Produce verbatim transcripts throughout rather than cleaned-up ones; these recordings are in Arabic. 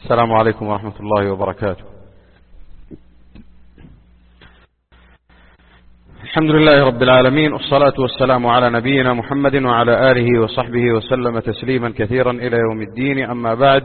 السلام عليكم ورحمة الله وبركاته. الحمد لله رب العالمين، والصلاة والسلام على نبينا محمد وعلى آله وصحبه وسلم تسليما كثيرا إلى يوم الدين. أما بعد،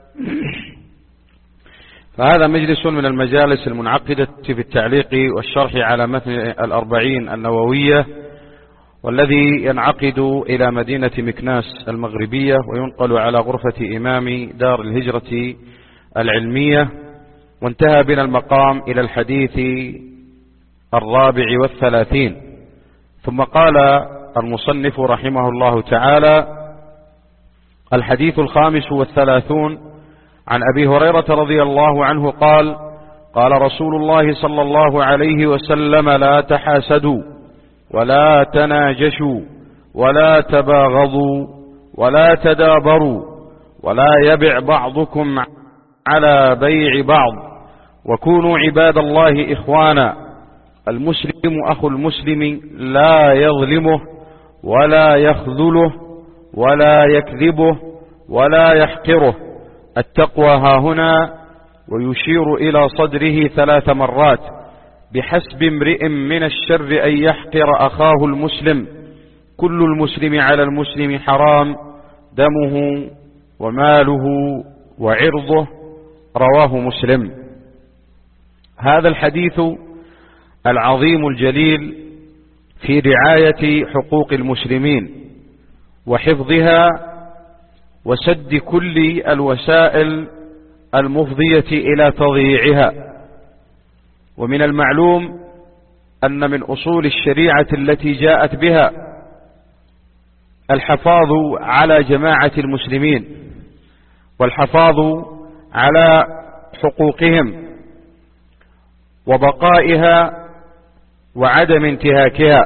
فهذا مجلس من المجالس المنعقدة في التعليق والشرح على متن الأربعين النووية، والذي ينعقد إلى مدينة مكناس المغربية وينقل على غرفة إمام دار الهجرة العلمية. وانتهى بنا المقام إلى الحديث الرابع والثلاثين. ثم قال المصنف رحمه الله تعالى: الحديث الخامس والثلاثون عن أبي هريرة رضي الله عنه قال: قال رسول الله صلى الله عليه وسلم: لا تحاسدوا ولا تناجشوا ولا تباغضوا ولا تدابروا ولا يبع بعضكم على بيع بعض، وكونوا عباد الله إخوانا. المسلم أخو المسلم لا يظلمه ولا يخذله ولا يكذبه ولا يحقره. التقوى ها هنا، ويشير إلى صدره ثلاث مرات: بحسب امرئ من الشر أن يحقر أخاه المسلم، كل المسلم على المسلم حرام، دمه وماله وعرضه. رواه مسلم. هذا الحديث العظيم الجليل في رعاية حقوق المسلمين وحفظها وسد كل الوسائل المفضية إلى تضييعها. ومن المعلوم أن من أصول الشريعة التي جاءت بها الحفاظ على جماعة المسلمين والحفاظ على حقوقهم وبقائها وعدم انتهاكها.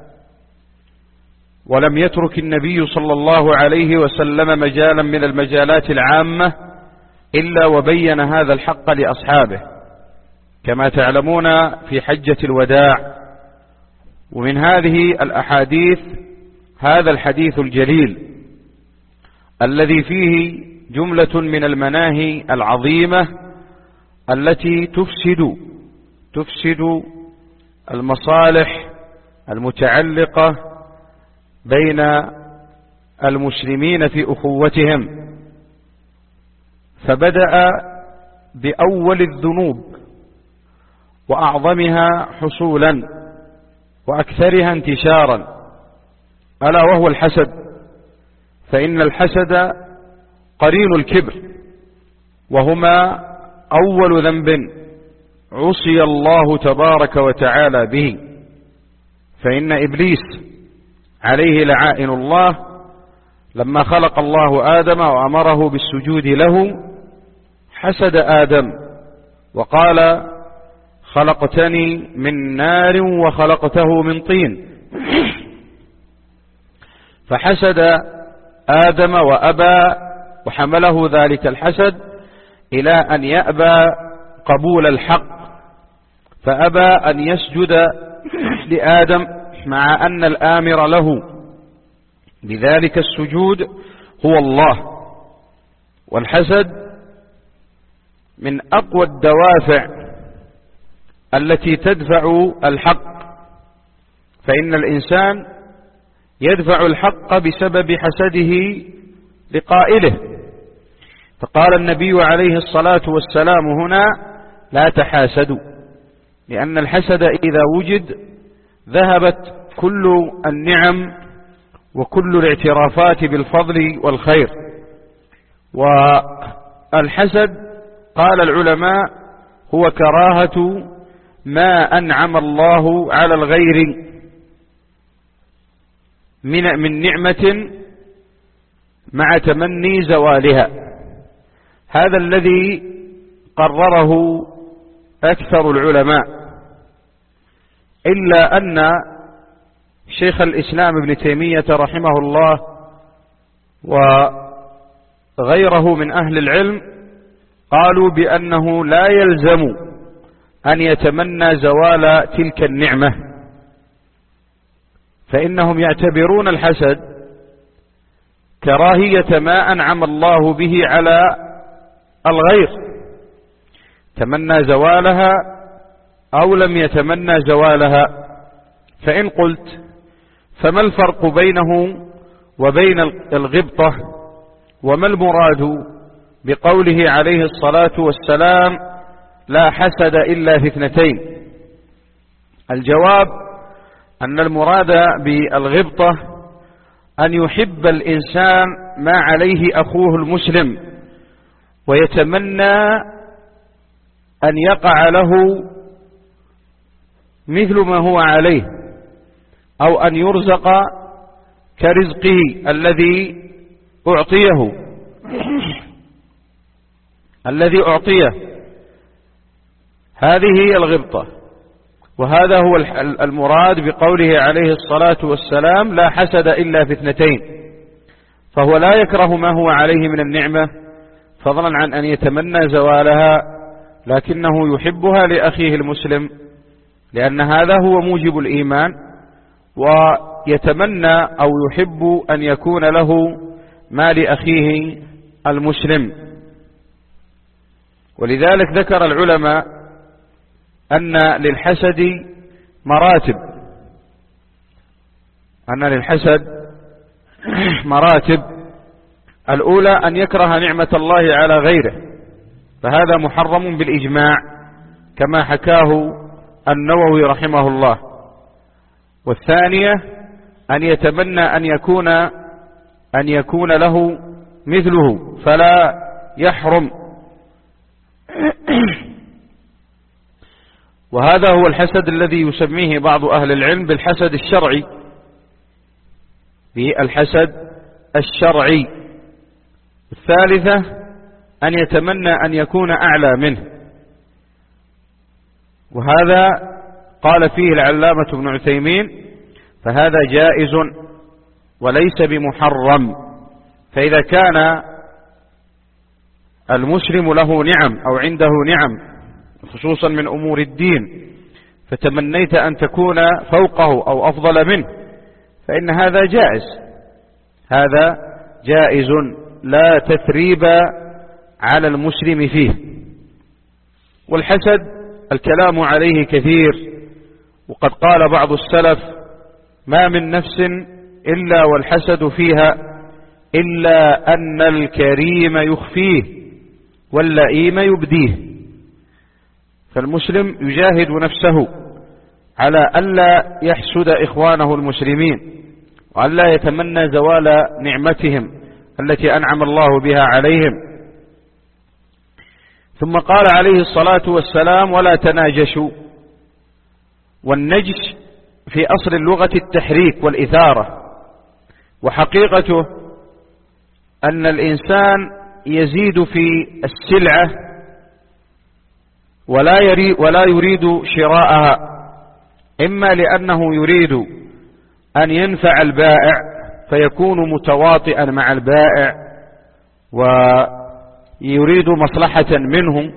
ولم يترك النبي صلى الله عليه وسلم مجالا من المجالات العامة إلا وبين هذا الحق لأصحابه، كما تعلمون في حجة الوداع. ومن هذه الأحاديث هذا الحديث الجليل الذي فيه جملة من المناهي العظيمة التي تفسد تفسد المصالح المتعلقة بين المسلمين في أخوتهم. فبدأ بأول الذنوب وأعظمها حصولا وأكثرها انتشارا، ألا وهو الحسد. فإن الحسد قرين الكبر، وهما أول ذنب عصي الله تبارك وتعالى به. فإن إبليس عليه لعائن الله لما خلق الله آدم وأمره بالسجود له حسد آدم وقال: خلقتني من نار وخلقته من طين. فحسد آدم وأبى، وحمله ذلك الحسد إلى أن يأبى قبول الحق، فأبى أن يسجد لآدم مع أن الآمر له بذلك السجود هو الله. والحسد من أقوى الدوافع التي تدفع الحق، فإن الإنسان يدفع الحق بسبب حسده لقائله. فقال النبي عليه الصلاة والسلام هنا: لا تحاسدوا، لأن الحسد إذا وجد ذهبت كل النعم وكل الاعترافات بالفضل والخير. والحسد قال العلماء هو كراهة ما أنعم الله على الغير من من نعمة مع تمني زوالها. هذا الذي قرره أكثر العلماء، إلا أن شيخ الإسلام ابن تيمية رحمه الله وغيره من أهل العلم قالوا بأنه لا يلزم أن يتمنى زوال تلك النعمة، فإنهم يعتبرون الحسد كراهية ما أنعم الله به على الغير، تمنى زوالها أو لم يتمنى زوالها. فإن قلت فما الفرق بينه وبين الغبطة، وما المراد بقوله عليه الصلاة والسلام لا حسد إلا في اثنتين؟ الجواب أن المراد بالغبطة أن يحب الإنسان ما عليه أخوه المسلم ويتمنى أن يقع له مثل ما هو عليه، أو أن يرزق كرزقه الذي أعطيه الذي أعطيه هذه هي الغبطة. وهذا هو المراد بقوله عليه الصلاة والسلام لا حسد إلا في اثنتين، فهو لا يكره ما هو عليه من النعمة فضلا عن أن يتمنى زوالها، لكنه يحبها لأخيه المسلم، لأن هذا هو موجب الإيمان، ويتمنى أو يحب أن يكون له ما لأخيه المسلم. ولذلك ذكر العلماء أن للحسد مراتب أن للحسد مراتب الأولى أن يكره نعمة الله على غيره، فهذا محرم بالإجماع كما حكاه النووي رحمه الله. والثانية أن يتمنى أن يكون أن يكون له مثله فلا يحرم، وهذا هو الحسد الذي يسميه بعض أهل العلم بالحسد الشرعي بالحسد الشرعي. الثالثة أن يتمنى أن يكون أعلى منه، وهذا قال فيه العلامة ابن عثيمين فهذا جائز وليس بمحرم. فإذا كان المسلم له نعم أو عنده نعم خصوصا من أمور الدين فتمنيت أن تكون فوقه أو أفضل منه فإن هذا جائز، هذا جائز لا تثريب على المسلم فيه. والحسد الكلام عليه كثير، وقد قال بعض السلف ما من نفس إلا والحسد فيها إلا أن الكريم يخفيه واللئيم يبديه. فالمسلم يجاهد نفسه على ألا يحسد إخوانه المسلمين وألا يتمنى زوال نعمتهم التي أنعم الله بها عليهم. ثم قال عليه الصلاة والسلام ولا تناجشوا، والنجش في أصل اللغة التحريك والإثارة، وحقيقته أن الإنسان يزيد في السلعة ولا يريد, ولا يريد شراءها، إما لأنه يريد أن ينفع البائع فيكون متواطئا مع البائع ويريد مصلحة منهم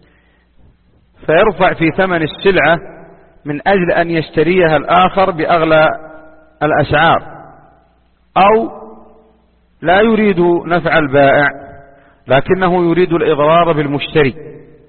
فيرفع في ثمن السلعة من أجل أن يشتريها الآخر بأغلى الأسعار، أو لا يريد نفع البائع لكنه يريد الإضرار بالمشتري،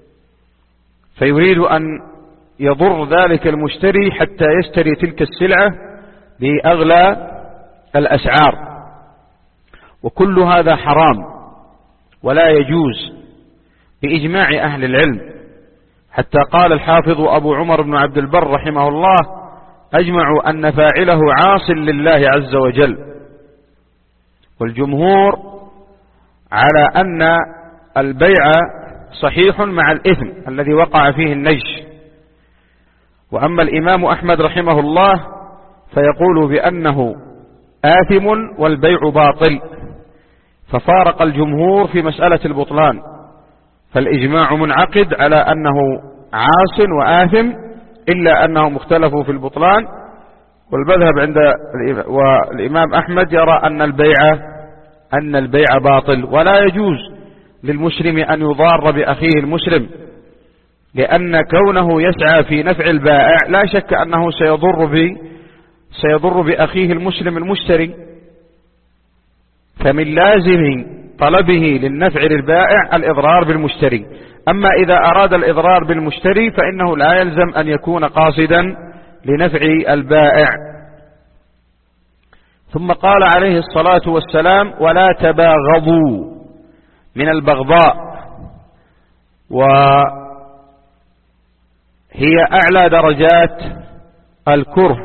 فيريد أن يضر ذلك المشتري حتى يشتري تلك السلعة بأغلى الأسعار. وكل هذا حرام ولا يجوز بإجماع أهل العلم، حتى قال الحافظ أبو عمر بن عبد البر رحمه الله أجمعوا أن فاعله عاص لله عز وجل. والجمهور على أن البيع صحيح مع الإثم الذي وقع فيه النجش. وأما الإمام أحمد رحمه الله فيقول بأنه آثم والبيع باطل، ففارق الجمهور في مسألة البطلان، فالإجماع منعقد على أنه عاص وآثم إلا أنهم اختلفوا في البطلان. والمذهب عند والإمام أحمد يرى أن البيع أن البيع باطل، ولا يجوز للمسلم أن يضار بأخيه المسلم، لأن كونه يسعى في نفع البائع لا شك أنه سيضر ب سيضر بأخيه المسلم المشتري. فمن لازم طلبه للنفع للبائع الإضرار بالمشتري. أما إذا أراد الإضرار بالمشتري فإنه لا يلزم أن يكون قاصدا لنفع البائع. ثم قال عليه الصلاة والسلام: ولا تباغضوا، من البغضاء، وهي أعلى درجات الكره.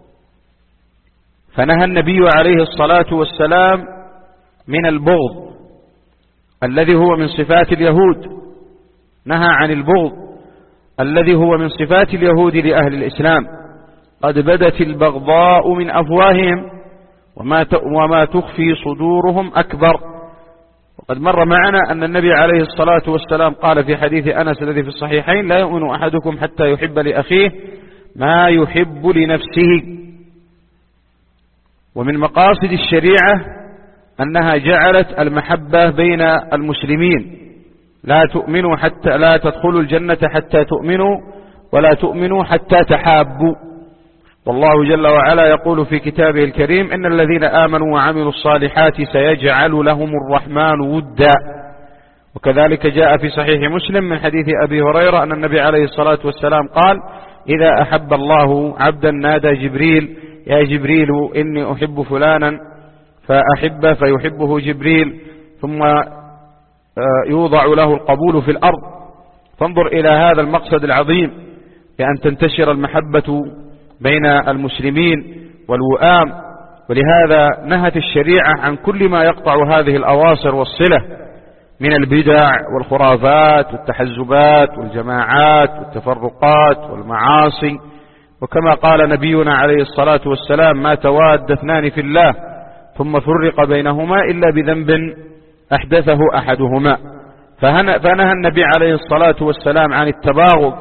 فنهى النبي عليه الصلاة والسلام من البغض الذي هو من صفات اليهود، نهى عن البغض الذي هو من صفات اليهود لأهل الإسلام. قد بدت البغضاء من أفواههم وما وما تخفي صدورهم أكبر. وقد مر معنا أن النبي عليه الصلاة والسلام قال في حديث أنس الذي في الصحيحين: لا يؤمن أحدكم حتى يحب لأخيه ما يحب لنفسه. ومن مقاصد الشريعة أنها جعلت المحبة بين المسلمين، لا تؤمنوا حتى لا تدخلوا الجنة حتى تؤمنوا ولا تؤمنوا حتى تحابوا. والله جل وعلا يقول في كتابه الكريم: إن الذين آمنوا وعملوا الصالحات سيجعل لهم الرحمن ودا. وكذلك جاء في صحيح مسلم من حديث أبي هريرة أن النبي عليه الصلاة والسلام قال: إذا أحب الله عبدا نادى جبريل: يا جبريل إني أحب فلانا فأحبه فيحبه جبريل، ثم يوضع له القبول في الأرض. فانظر إلى هذا المقصد العظيم بأن تنتشر المحبة بين المسلمين والوئام. ولهذا نهت الشريعة عن كل ما يقطع هذه الأواصر والصلة من البدع والخرافات والتحزبات والجماعات والتفرقات والمعاصي. وكما قال نبينا عليه الصلاة والسلام: ما تواد اثنان في الله ثم فرق بينهما إلا بذنب أحدثه أحدهما. فنهى النبي عليه الصلاة والسلام عن التباغض،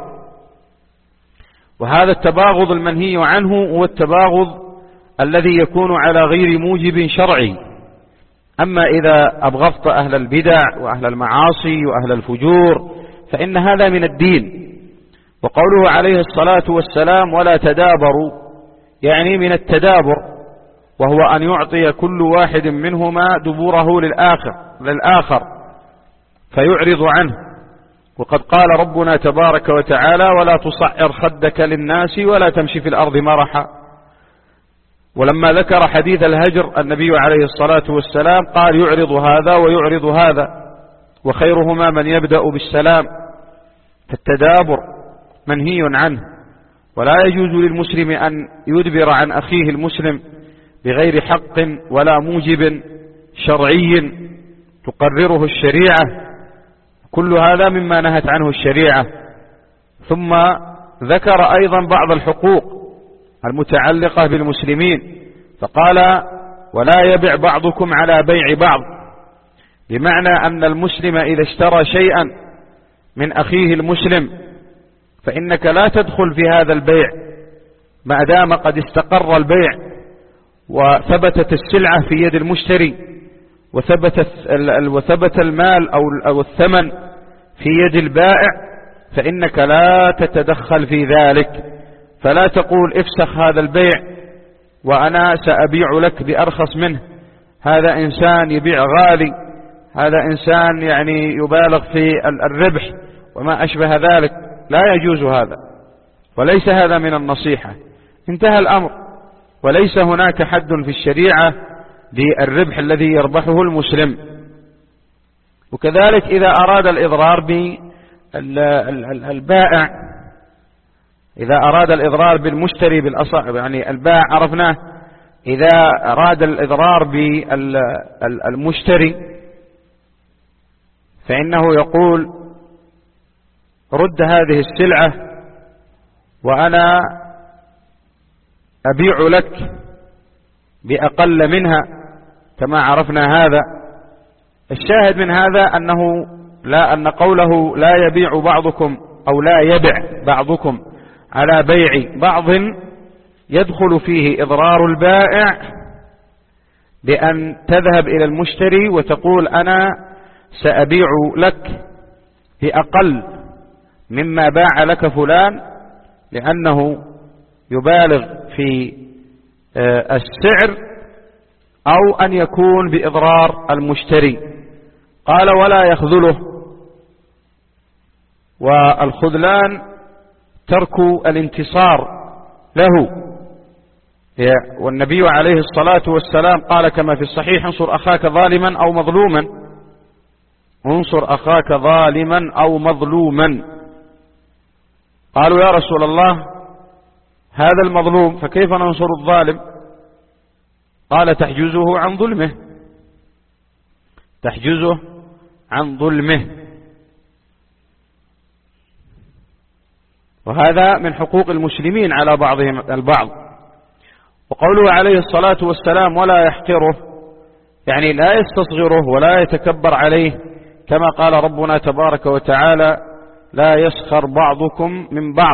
وهذا التباغض المنهي عنه هو التباغض الذي يكون على غير موجب شرعي. أما إذا أبغضت أهل البدع وأهل المعاصي وأهل الفجور فإن هذا من الدين. وقوله عليه الصلاة والسلام: ولا تدابروا، يعني من التدابر، وهو أن يعطي كل واحد منهما دبوره للآخر, للآخر فيعرض عنه. وقد قال ربنا تبارك وتعالى: ولا تصعر خدك للناس ولا تمشي في الأرض مرحا. ولما ذكر حديث الهجر النبي عليه الصلاة والسلام قال: يعرض هذا ويعرض هذا وخيرهما من يبدأ بالسلام. فالتدابر منهي عنه، ولا يجوز للمسلم أن يدبر عن أخيه المسلم بغير حق ولا موجب شرعي تقرره الشريعة. كل هذا مما نهت عنه الشريعة. ثم ذكر أيضا بعض الحقوق المتعلقة بالمسلمين، فقال: ولا يبع بعضكم على بيع بعض، بمعنى أن المسلم إذا اشترى شيئا من أخيه المسلم فإنك لا تدخل في هذا البيع ما دام قد استقر البيع وثبتت السلعة في يد المشتري وثبت وثبت المال أو الثمن في يد البائع، فإنك لا تتدخل في ذلك. فلا تقول: افسخ هذا البيع وأنا سأبيع لك بأرخص منه، هذا إنسان يبيع غالي، هذا إنسان يعني يبالغ في الربح وما أشبه ذلك. لا يجوز هذا، وليس هذا من النصيحة. انتهى الأمر، وليس هناك حد في الشريعة للربح الذي يربحه المسلم. وكذلك إذا أراد الإضرار بالبائع، إذا أراد الإضرار بالمشتري بالأصح، يعني البائع عرفناه، إذا أراد الإضرار بالمشتري فإنه يقول: رد هذه السلعة وأنا أبيع لك بأقل منها، كما عرفنا هذا. الشاهد من هذا أنه لا أن قوله لا يبيع بعضكم أو لا يبع بعضكم على بيع بعض يدخل فيه إضرار البائع بأن تذهب إلى المشتري وتقول: أنا سأبيع لك بأقل مما باع لك فلان، لأنه يبالغ في السعر، أو أن يكون بإضرار المشتري. قال ولا يخذله، والخذلان ترك الانتصار له. والنبي عليه الصلاة والسلام قال كما في الصحيح: انصر أخاك ظالما أو مظلوما، انصر أخاك ظالما أو مظلوما. قالوا يا رسول الله هذا المظلوم فكيف ننصر الظالم؟ قال تحجزه عن ظلمه، تحجزه عن ظلمه. وهذا من حقوق المسلمين على بعضهم البعض. وقوله عليه الصلاة والسلام ولا يحقره، يعني لا يستصغره ولا يتكبر عليه، كما قال ربنا تبارك وتعالى: لا يسخر بعضكم من بعض.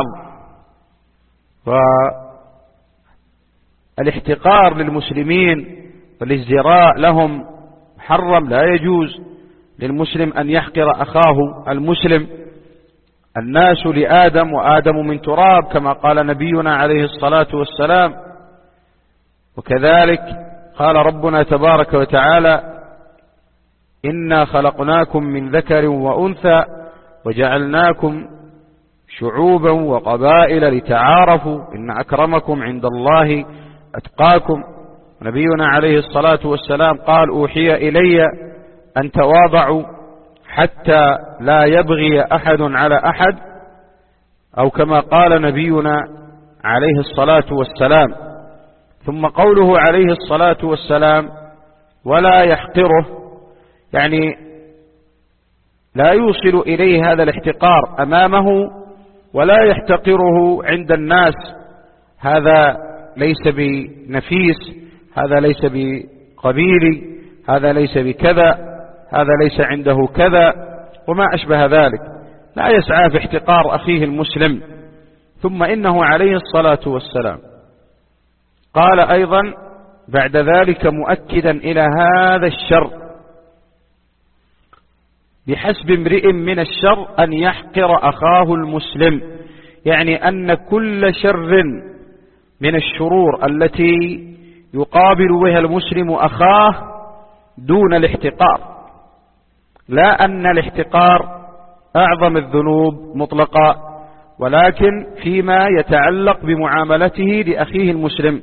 والاحتقار للمسلمين والازدراء لهم محرم، لا يجوز للمسلم أن يحقر أخاه المسلم. الناس لآدم وآدم من تراب، كما قال نبينا عليه الصلاة والسلام. وكذلك قال ربنا تبارك وتعالى: إنا خلقناكم من ذكر وأنثى وجعلناكم شعوبا وقبائل لتعارفوا إن أكرمكم عند الله أتقاكم. نبينا عليه الصلاة والسلام قال: أوحي إلي أن تواضعوا حتى لا يبغي أحد على أحد، أو كما قال نبينا عليه الصلاة والسلام. ثم قوله عليه الصلاة والسلام ولا يحقره، يعني لا يوصل إليه هذا الاحتقار أمامه ولا يحتقره عند الناس. هذا ليس بنفيس، هذا ليس بقبيلي، هذا ليس بكذا، هذا ليس عنده كذا، وما أشبه ذلك. لا يسعى في احتقار أخيه المسلم. ثم إنه عليه الصلاة والسلام قال أيضا بعد ذلك مؤكدا إلى هذا الشر: بحسب امرئ من الشر أن يحقر أخاه المسلم، يعني أن كل شر من الشرور التي يقابل بها المسلم أخاه دون الاحتقار، لا أن الاحتقار أعظم الذنوب مطلقا، ولكن فيما يتعلق بمعاملته لأخيه المسلم،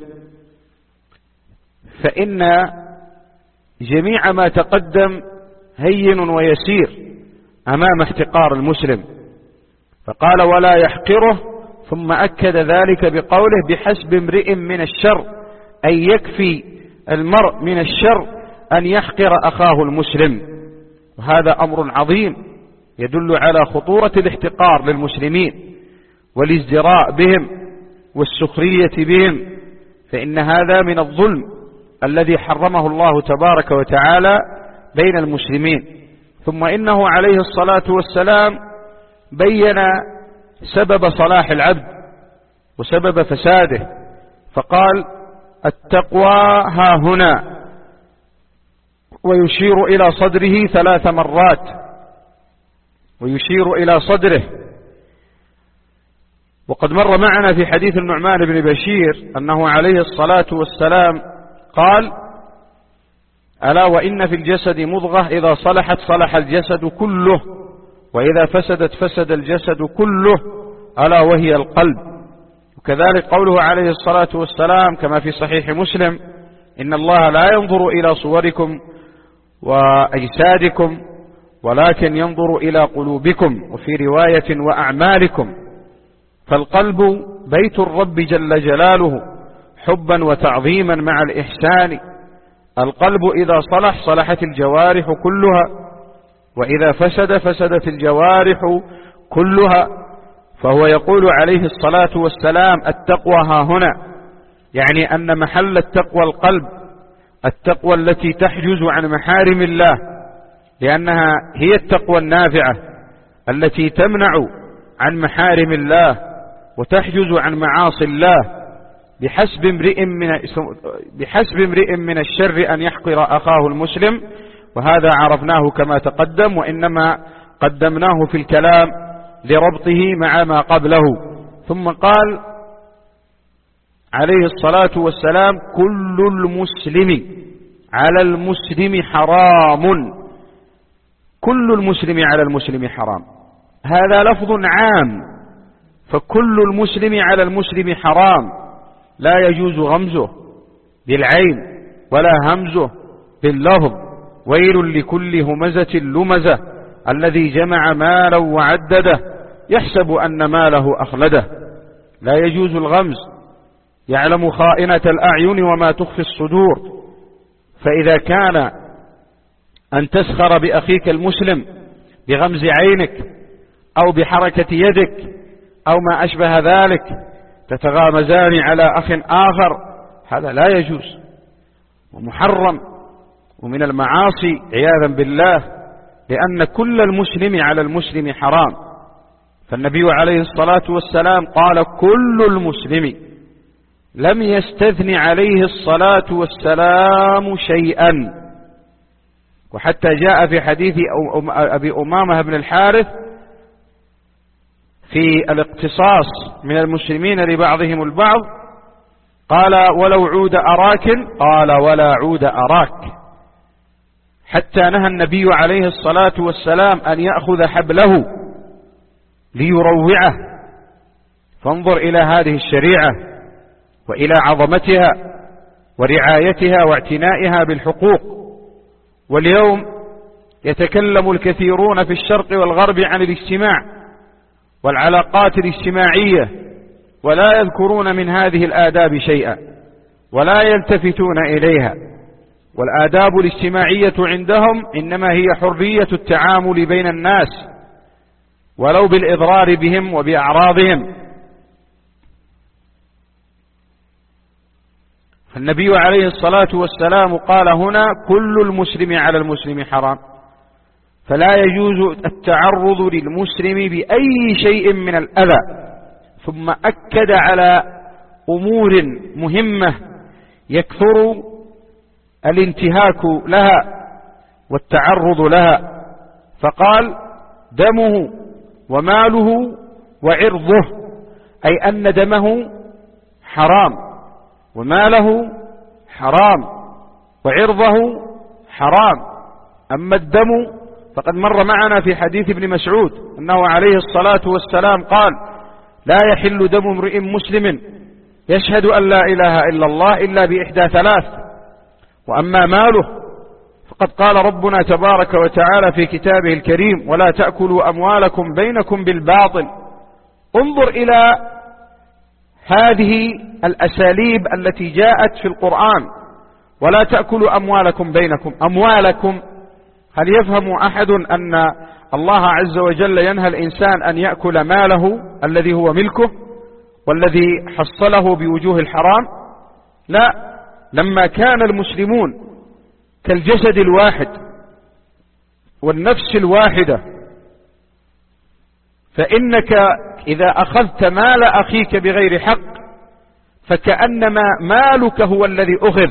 فإن جميع ما تقدم هين ويسير أمام احتقار المسلم. فقال ولا يحقره، ثم أكد ذلك بقوله بحسب امرئ من الشر، أي يكفي المرء من الشر أن يحقر أخاه المسلم. وهذا أمر عظيم يدل على خطورة الاحتقار للمسلمين والازدراء بهم والسخرية بهم، فإن هذا من الظلم الذي حرمه الله تبارك وتعالى بين المسلمين. ثم إنه عليه الصلاة والسلام بين سبب صلاح العبد وسبب فساده، فقال التقوى ها هنا، ويشير إلى صدره ثلاث مرات، ويشير إلى صدره. وقد مر معنا في حديث النعمان بن بشير أنه عليه الصلاة والسلام قال: ألا وإن في الجسد مضغة إذا صلحت صلح الجسد كله، وإذا فسدت فسد الجسد كله، ألا وهي القلب. وكذلك قوله عليه الصلاة والسلام كما في صحيح مسلم: إن الله لا ينظر إلى صوركم وأجسادكم ولكن ينظر إلى قلوبكم، وفي رواية وأعمالكم. فالقلب بيت الرب جل جلاله حبا وتعظيما مع الإحسان. القلب إذا صلح صلحت الجوارح كلها، وإذا فسد فسدت الجوارح كلها. فهو يقول عليه الصلاة والسلام التقوى ها هنا، يعني أن محل التقوى القلب، التقوى التي تحجز عن محارم الله، لأنها هي التقوى النافعة التي تمنع عن محارم الله وتحجز عن معاصي الله. بحسب امرئ من بحسب امرئ من الشر أن يحقر أخاه المسلم، وهذا عرفناه كما تقدم، وإنما قدمناه في الكلام لربطه مع ما قبله. ثم قال عليه الصلاة والسلام كل المسلم على المسلم حرام، كل المسلم على المسلم حرام، هذا لفظ عام، فكل المسلم على المسلم حرام، لا يجوز غمزه بالعين ولا همزه باللفظ. ويل لكل همزة لمزة الذي جمع مالا وعدده يحسب أن ماله أخلده. لا يجوز الغمز، يعلم خائنة الأعين وما تخفي الصدور. فإذا كان أن تسخر بأخيك المسلم بغمز عينك أو بحركة يدك أو ما أشبه ذلك، تتغامزان على أخ آخر، هذا لا يجوز ومحرم ومن المعاصي عياذا بالله، لأن كل المسلم على المسلم حرام. فالنبي عليه الصلاة والسلام قال كل المسلم، لم يستثن عليه الصلاة والسلام شيئا. وحتى جاء في حديث أبي أمامة بن الحارث في الاقتصاص من المسلمين لبعضهم البعض، قال ولو عود أراك، قال ولا عود أراك، حتى نهى النبي عليه الصلاة والسلام أن يأخذ حبله ليروعه. فانظر إلى هذه الشريعة وإلى عظمتها ورعايتها واعتنائها بالحقوق. واليوم يتكلم الكثيرون في الشرق والغرب عن الاجتماع والعلاقات الاجتماعية، ولا يذكرون من هذه الآداب شيئا ولا يلتفتون إليها. والآداب الاجتماعية عندهم إنما هي حرية التعامل بين الناس ولو بالإضرار بهم وبأعراضهم. فالنبي عليه الصلاة والسلام قال هنا كل المسلم على المسلم حرام، فلا يجوز التعرض للمسلم بأي شيء من الأذى. ثم أكد على أمور مهمة يكثر الانتهاك لها والتعرض لها، فقال دمه وماله وعرضه، أي أن دمه حرام وماله حرام وعرضه حرام. أما الدم فقد مر معنا في حديث ابن مسعود أنه عليه الصلاة والسلام قال لا يحل دم امرئ مسلم يشهد أن لا إله إلا الله إلا بإحدى ثلاث. وأما ماله فقد قال ربنا تبارك وتعالى في كتابه الكريم ولا تأكلوا أموالكم بينكم بالباطل. انظر إلى هذه الأساليب التي جاءت في القرآن، ولا تأكلوا أموالكم بينكم. أموالكم، هل يفهم أحد أن الله عز وجل ينهى الإنسان أن يأكل ماله الذي هو ملكه والذي حصله بوجوه الحرام؟ لا، لما كان المسلمون كالجسد الواحد والنفس الواحدة، فإنك إذا أخذت مال أخيك بغير حق فكأنما مالك هو الذي أخذ.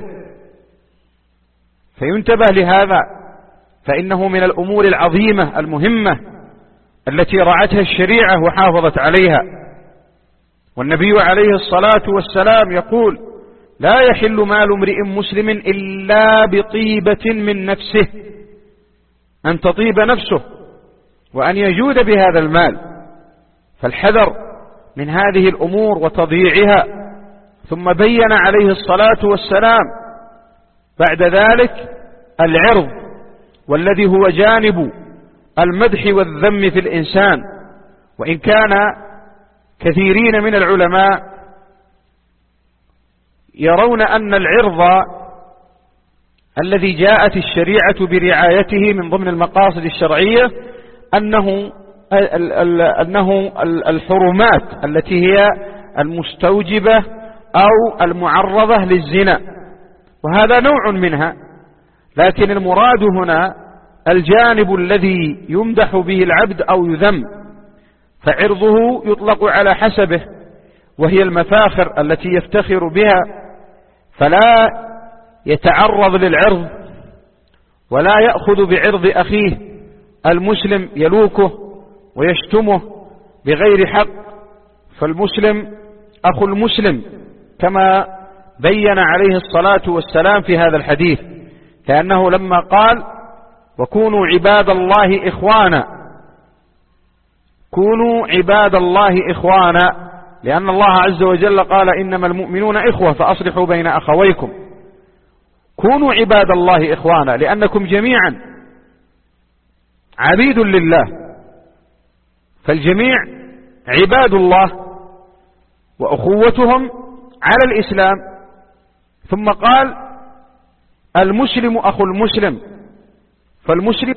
فينتبه لهذا، فإنه من الأمور العظيمة المهمة التي رعتها الشريعة وحافظت عليها. والنبي عليه الصلاة والسلام يقول لا يحل مال امرئ مسلم إلا بطيبة من نفسه، أن تطيب نفسه وأن يجود بهذا المال. فالحذر من هذه الأمور وتضييعها. ثم بين عليه الصلاة والسلام بعد ذلك العرض، والذي هو جانب المدح والذم في الإنسان. وإن كان كثيرين من العلماء يرون أن العرض الذي جاءت الشريعة برعايته من ضمن المقاصد الشرعية أنه أنه الحرمات التي هي المستوجبة أو المعرضة للزنا، وهذا نوع منها. لكن المراد هنا الجانب الذي يمدح به العبد أو يذم، فعرضه يطلق على حسبه، وهي المفاخر التي يفتخر بها، فلا يتعرض للعرض ولا يأخذ بعرض أخيه المسلم يلوكه ويشتمه بغير حق. فالمسلم أخو المسلم كما بين عليه الصلاة والسلام في هذا الحديث، كأنه لما قال وكونوا عباد الله إخوانا، كونوا عباد الله إخوانا، لأن الله عز وجل قال إنما المؤمنون إخوة فأصلحوا بين أخويكم. كونوا عباد الله إخوانا لأنكم جميعا عبيد لله، فالجميع عباد الله وأخوتهم على الإسلام. ثم قال المسلم أخو المسلم، فالمسلم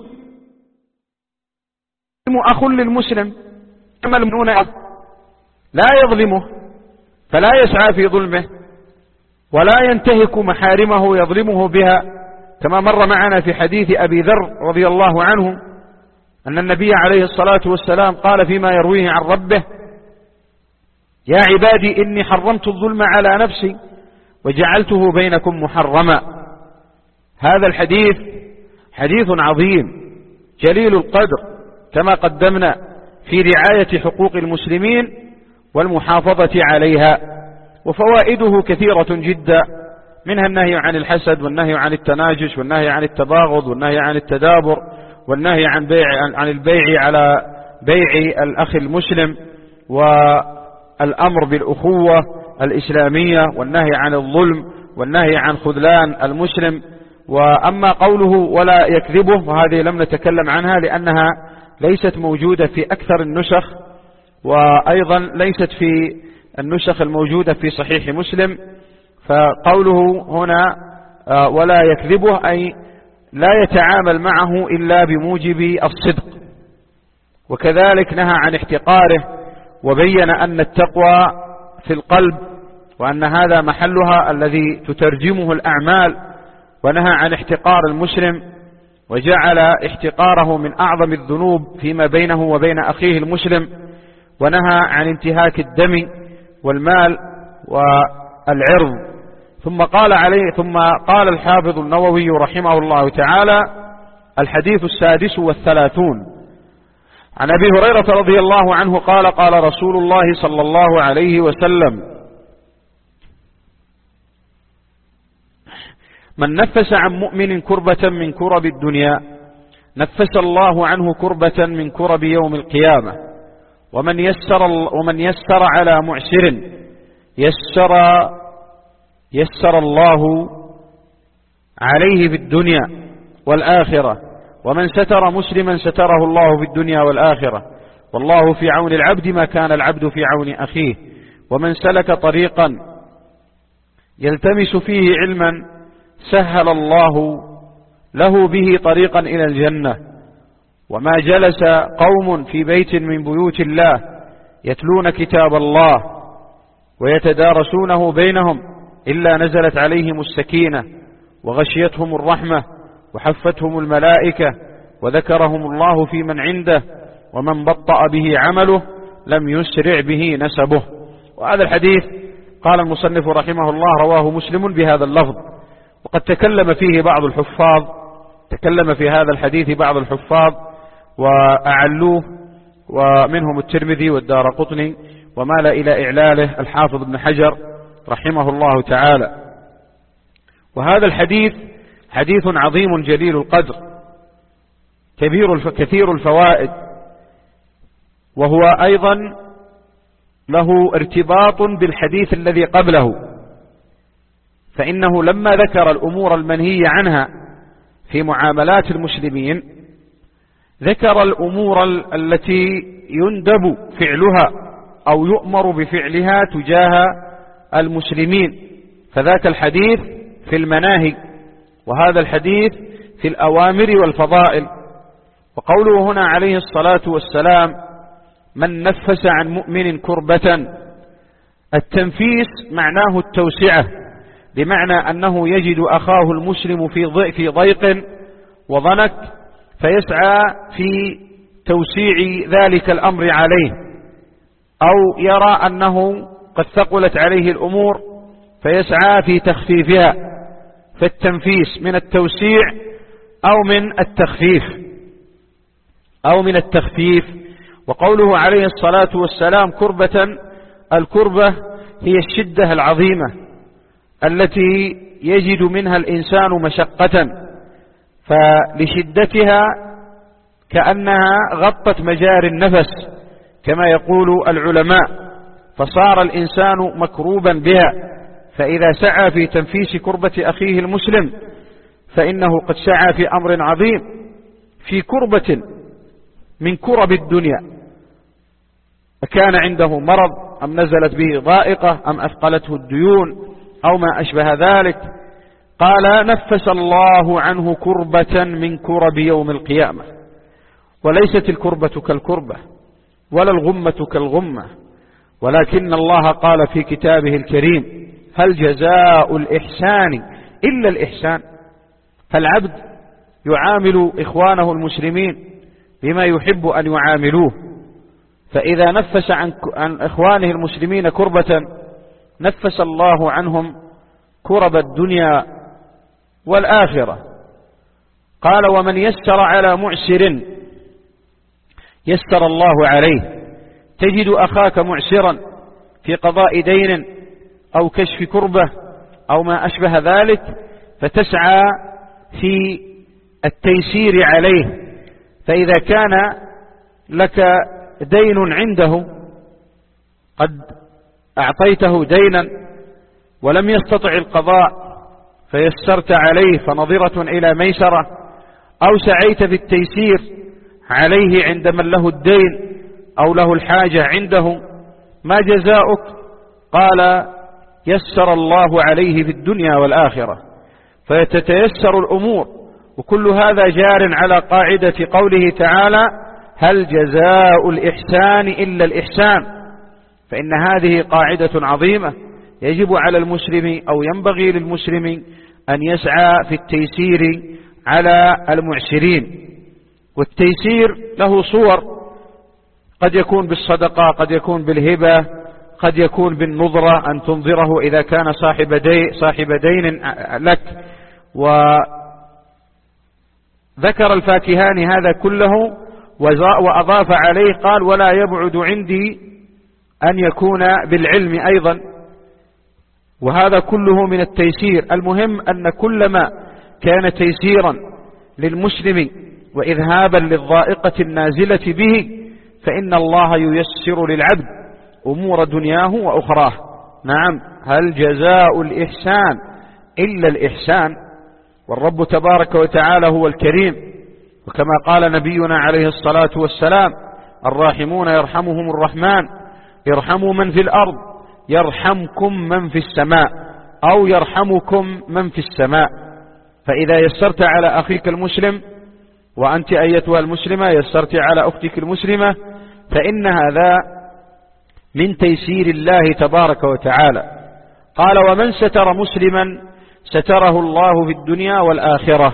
أخ للمسلم، كما المؤمنون لا يظلمه فلا يسعى في ظلمه ولا ينتهك محارمه يظلمه بها، كما مر معنا في حديث أبي ذر رضي الله عنه أن النبي عليه الصلاة والسلام قال فيما يرويه عن ربه: يا عبادي إني حرمت الظلم على نفسي وجعلته بينكم محرما. هذا الحديث حديث عظيم جليل القدر كما قدمنا في رعاية حقوق المسلمين والمحافظة عليها، وفوائده كثيرة جدا، منها النهي عن الحسد والنهي عن التناجش والنهي عن التباغض والنهي عن التدابر والنهي عن بيع عن البيع على بيع الأخ المسلم والأمر بالأخوة الإسلامية والنهي عن الظلم والنهي عن خذلان المسلم. وأما قوله ولا يكذبه وهذه لم نتكلم عنها لأنها ليست موجودة في أكثر النسخ، وأيضا ليست في النسخ الموجودة في صحيح مسلم. فقوله هنا ولا يكذبه أي لا يتعامل معه إلا بموجب الصدق، وكذلك نهى عن احتقاره وبين أن التقوى في القلب وأن هذا محلها الذي تترجمه الأعمال، ونهى عن احتقار المسلم وجعل احتقاره من أعظم الذنوب فيما بينه وبين أخيه المسلم، ونهى عن انتهاك الدم والمال والعرض. ثم قال عليه ثم قال الحافظ النووي رحمه الله تعالى: الحديث السادس والثلاثون عن أبي هريرة رضي الله عنه قال: قال رسول الله صلى الله عليه وسلم: من نفس عن مؤمن كربة من كرب الدنيا نفس الله عنه كربة من كرب يوم القيامة، ومن يسر, ومن يسر على معسر يسر, يسر الله عليه في الدنيا والآخرة، ومن ستر مسلما ستره الله في الدنيا والآخرة، والله في عون العبد ما كان العبد في عون أخيه، ومن سلك طريقا يلتمس فيه علما سهل الله له به طريقا إلى الجنة. وما جلس قوم في بيت من بيوت الله يتلون كتاب الله ويتدارسونه بينهم إلا نزلت عليهم السكينة وغشيتهم الرحمة وحفتهم الملائكة وذكرهم الله في من عنده، ومن بطأ به عمله لم يسرع به نسبه. وهذا الحديث قال المصنف رحمه الله رواه مسلم بهذا اللفظ، وقد تكلم فيه بعض الحفاظ تكلم في هذا الحديث بعض الحفاظ وأعلوه، ومنهم الترمذي والدارقطني، ومال إلى إعلاله الحافظ ابن حجر رحمه الله تعالى. وهذا الحديث حديث عظيم جليل القدر كبير كثير الفوائد، وهو أيضا له ارتباط بالحديث الذي قبله، فإنه لما ذكر الأمور المنهي عنها في معاملات المسلمين ذكر الأمور التي يندب فعلها أو يؤمر بفعلها تجاه المسلمين، فذاك الحديث في المناهي وهذا الحديث في الأوامر والفضائل. وقوله هنا عليه الصلاة والسلام: من نفس عن مؤمن كربة، التنفيس معناه التوسعة، بمعنى أنه يجد أخاه المسلم في ضيق وضنك فيسعى في توسيع ذلك الأمر عليه، أو يرى أنه قد ثقلت عليه الأمور فيسعى في تخفيفها، فالتنفيس من التوسيع أو من التخفيف أو من التخفيف. وقوله عليه الصلاة والسلام كربة، الكربة هي الشدة العظيمة التي يجد منها الإنسان مشقة، فلشدتها كأنها غطت مجاري النفس كما يقول العلماء، فصار الإنسان مكروبا بها، فإذا سعى في تنفيس كربة أخيه المسلم فإنه قد سعى في أمر عظيم، في كربة من كرب الدنيا، أكان عنده مرض أم نزلت به ضائقة أم أثقلته الديون أو ما أشبه ذلك، قال نفس الله عنه كربة من كرب يوم القيامة. وليست الكربة كالكربة ولا الغمة كالغمة، ولكن الله قال في كتابه الكريم: هل جزاء الإحسان إلا الإحسان؟ فالعبد يعامل إخوانه المسلمين بما يحب أن يعاملوه، فإذا نفس عن إخوانه المسلمين كربة نفس الله عنهم كرب الدنيا والآخرة. قال: ومن يسر على معسر يسر الله عليه. تجد أخاك معسرا في قضاء دين أو كشف كربة أو ما أشبه ذلك، فتسعى في التيسير عليه، فإذا كان لك دين عنده قد أعطيته دينا ولم يستطع القضاء فيسرت عليه فنظرة إلى ميسرة، أو سعيت بالتيسير عليه عند من له الدين أو له الحاجة عنده، ما جزاؤك؟ قال: يسر الله عليه في الدنيا والآخرة، فتتيسر الأمور. وكل هذا جار على قاعدة قوله تعالى: هل جزاء الإحسان إلا الإحسان؟ فإن هذه قاعدة عظيمة يجب على المسلم أو ينبغي للمسلم أن يسعى في التيسير على المعسرين. والتيسير له صور، قد يكون بالصدقة، قد يكون بالهبة، قد يكون بالنظرة أن تنظره إذا كان صاحب دين, صاحب دين لك. وذكر الفاكهاني هذا كله وأضاف عليه قال: ولا يبعد عندي أن يكون بالعلم أيضا، وهذا كله من التيسير. المهم أن كلما كان تيسيرا للمسلم وإذهابا للضائقة النازلة به فإن الله ييسر للعبد أمور دنياه وأخراه. نعم، هل جزاء الإحسان إلا الإحسان؟ والرب تبارك وتعالى هو الكريم، وكما قال نبينا عليه الصلاة والسلام: الراحمون يرحمهم الرحمن، ارحموا من في الأرض يرحمكم من في السماء، أو يرحمكم من في السماء. فإذا يسرت على أخيك المسلم، وأنت أيتها المسلمة يسرت على أختك المسلمة، فإن هذا من تيسير الله تبارك وتعالى. قال: ومن ستر مسلما ستره الله في الدنيا والآخرة،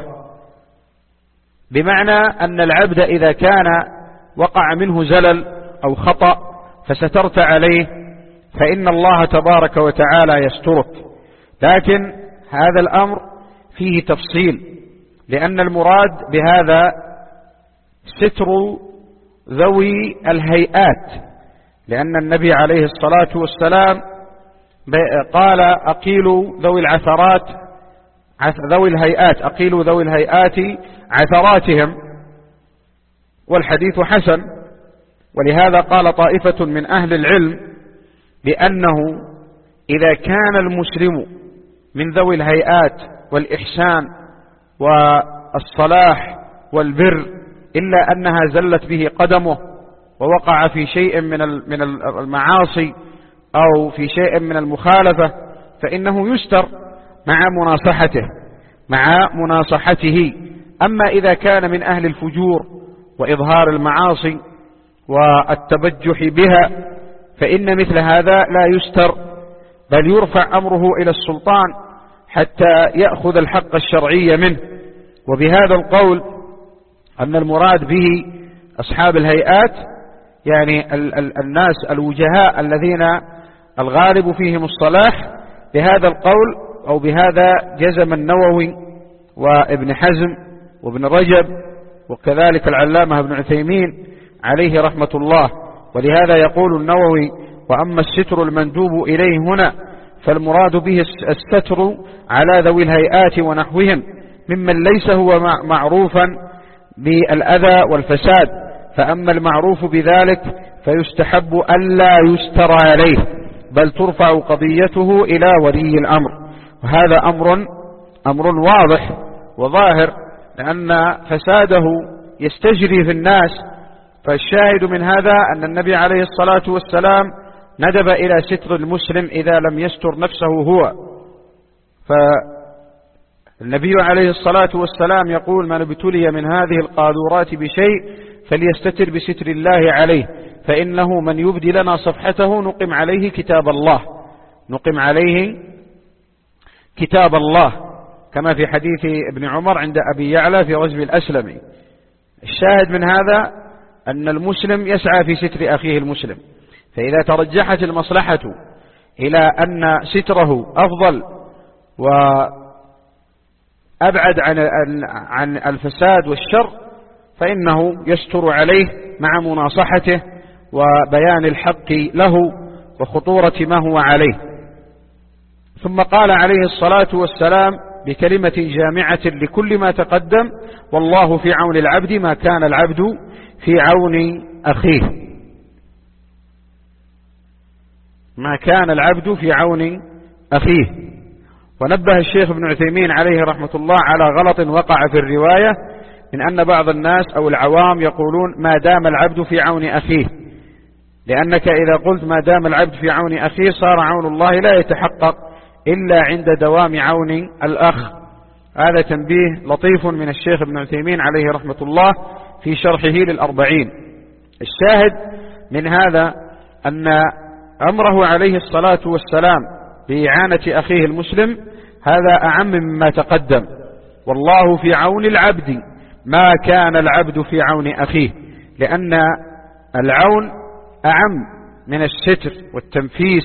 بمعنى أن العبد إذا كان وقع منه زلل أو خطأ فسترت عليه فإن الله تبارك وتعالى يسترك. لكن هذا الأمر فيه تفصيل، لأن المراد بهذا ستر ذوي الهيئات، لأن النبي عليه الصلاة والسلام قال: أقيلوا ذوي العثرات ذوي الهيئات أقيلوا ذوي الهيئات عثراتهم، والحديث حسن. ولهذا قال طائفة من أهل العلم بأنه إذا كان المسلم من ذوي الهيئات والإحسان والصلاح والبر إلا أنها زلت به قدمه ووقع في شيء من المعاصي أو في شيء من المخالفة، فإنه يستر مع مناصحته مع مناصحته. أما إذا كان من أهل الفجور وإظهار المعاصي والتبجح بها فإن مثل هذا لا يستر، بل يرفع أمره إلى السلطان حتى يأخذ الحق الشرعي منه. وبهذا القول أن المراد به أصحاب الهيئات، يعني ال ال الناس الوجهاء الذين الغالب فيهم الصلاح. بهذا القول أو بهذا جزم النووي وابن حزم وابن رجب وكذلك العلامة ابن عثيمين عليه رحمة الله. ولهذا يقول النووي: وأما الستر المندوب إليه هنا فالمراد به الستر على ذوي الهيئات ونحوهم ممن ليس هو معروفا بالأذى والفساد، فأما المعروف بذلك فيستحب ألا يستر عليه، بل ترفع قضيته إلى ولي الأمر. وهذا أمر أمر واضح وظاهر، لأن فساده يستجري في الناس. فالشاهد من هذا أن النبي عليه الصلاة والسلام ندب إلى ستر المسلم إذا لم يستر نفسه هو. فالنبي عليه الصلاة والسلام يقول: من ابتلي من هذه القاذورات بشيء فليستتر بستر الله عليه، فإنه من يبدي لنا صفحته نقم عليه كتاب الله نقم عليه كتاب الله كما في حديث ابن عمر عند أبي يعلى في غزو الأسلمي. الشاهد من هذا أن المسلم يسعى في ستر أخيه المسلم، فإذا ترجحت المصلحة إلى أن ستره أفضل وأبعد عن عن الفساد والشر فإنه يستر عليه مع مناصحته وبيان الحق له وخطورة ما هو عليه. ثم قال عليه الصلاة والسلام بكلمة جامعة لكل ما تقدم: والله في عون العبد ما كان العبد في عون أخيه. ما كان العبد في عون أخيه. ونبه الشيخ ابن عثيمين عليه رحمة الله على غلط وقع في الرواية من أن بعض الناس أو العوام يقولون ما دام العبد في عون أخيه، لأنك إذا قلت ما دام العبد في عون أخيه صار عون الله لا يتحقق إلا عند دوام عون الأخ. هذا تنبيه لطيف من الشيخ ابن عثيمين عليه رحمة الله في شرحه للأربعين. الشاهد من هذا أن أمره عليه الصلاة والسلام بإعانة أخيه المسلم هذا أعم مما تقدم. والله في عون العبد ما كان العبد في عون أخيه، لأن العون أعم من الستر والتنفيس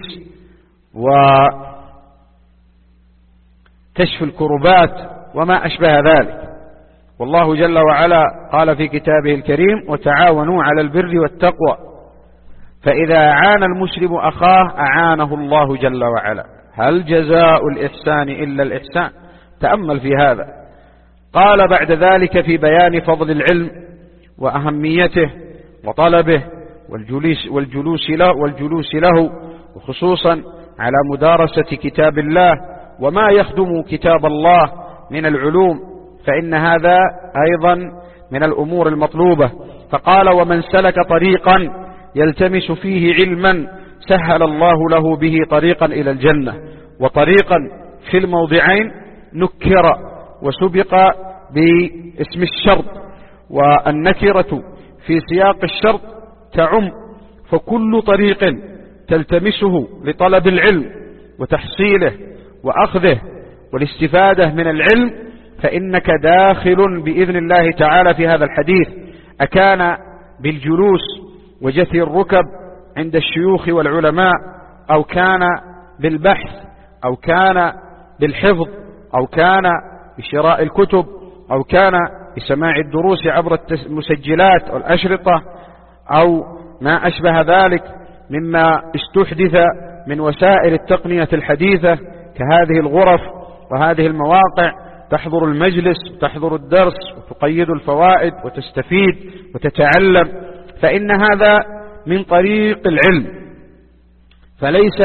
وكشف الكربات وما أشبه ذلك. والله جل وعلا قال في كتابه الكريم: وتعاونوا على البر والتقوى. فإذا أعان المسلم أخاه أعانه الله جل وعلا. هل جزاء الإحسان إلا الإحسان؟ تأمل في هذا. قال بعد ذلك في بيان فضل العلم وأهميته وطلبه والجلوس, والجلوس, له, والجلوس له وخصوصا على مدارسة كتاب الله وما يخدم كتاب الله من العلوم، فإن هذا أيضا من الأمور المطلوبة. فقال: ومن سلك طريقا يلتمس فيه علما سهل الله له به طريقا إلى الجنة. وطريقا في الموضعين نكر وسبق باسم الشرط، والنكرة في سياق الشرط تعم، فكل طريق تلتمسه لطلب العلم وتحصيله وأخذه والاستفادة من العلم فإنك داخل بإذن الله تعالى في هذا الحديث. أكان بالجلوس وجثي الركب عند الشيوخ والعلماء، أو كان بالبحث، أو كان بالحفظ، أو كان بشراء الكتب، أو كان بسماع الدروس عبر المسجلات والأشرطة، أو ما أشبه ذلك مما استحدث من وسائل التقنية الحديثة كهذه الغرف وهذه المواقع، تحضر المجلس وتحضر الدرس وتقيد الفوائد وتستفيد وتتعلم، فإن هذا من طريق العلم. فليس